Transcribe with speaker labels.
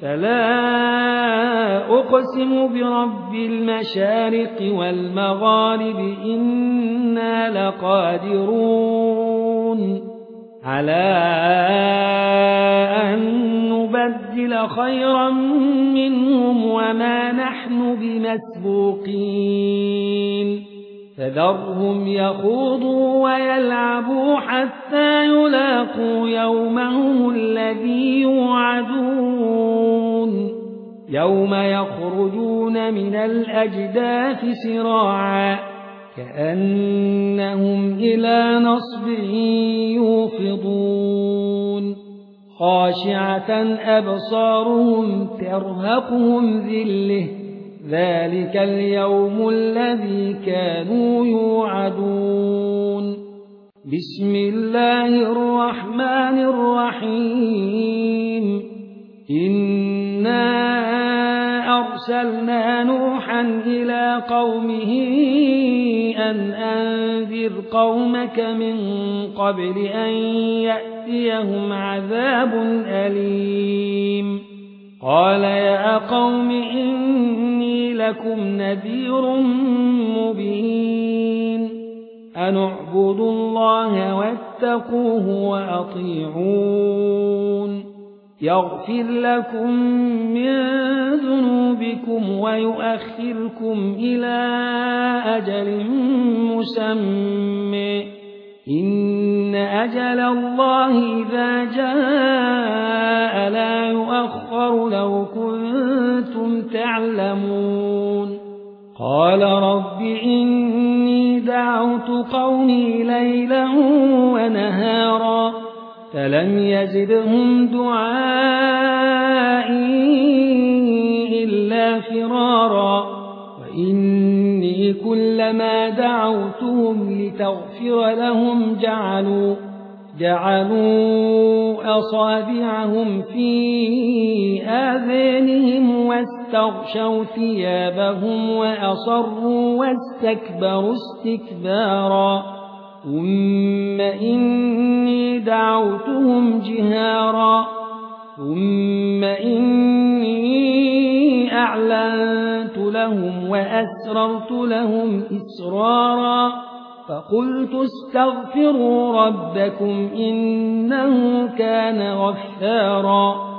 Speaker 1: فلا أقسم برب المشارق والمغارب إنا لقادرون على أن نبدل خيرا منهم وما نحن بمسبوقين فذرهم يخوضوا ويلعبوا حتى يلاقوا يومهم الذي يوعدون يوم يخرجون من الأجداث سراعا كأنهم إلى نصب يوفضون خاشعة أبصارهم ترهقهم ذلة ذلك اليوم الذي كانوا يوعدون بسم الله الرحمن الرحيم إنا أرسلنا نوحا إلى قومه أن أنذر قومك من قبل أن يأتيهم عذاب أليم قال يا قوم إني لكم نذير مبين أن اعبدوا الله واتقوه وأطيعون يغفر لكم من ذنوبكم ويؤخركم إلى أجل مسمى إن أجل الله إذا جاء لا يؤخر لو كنتم تعلمون قال رب إني دعوت قومي ليلا ونهارا فلم يزدهم دعائي إلا فرارا وإني كلما دعوتهم لتغفر لهم جعلوا أصابعهم في آذانهم واستغشوا ثيابهم وأصروا واستكبروا استكبارا ثم إني دعوتهم جهارا ثم إني أعلنت لهم وأسررت لهم إسرارا فقلت استغفروا ربكم إنه كان غفارا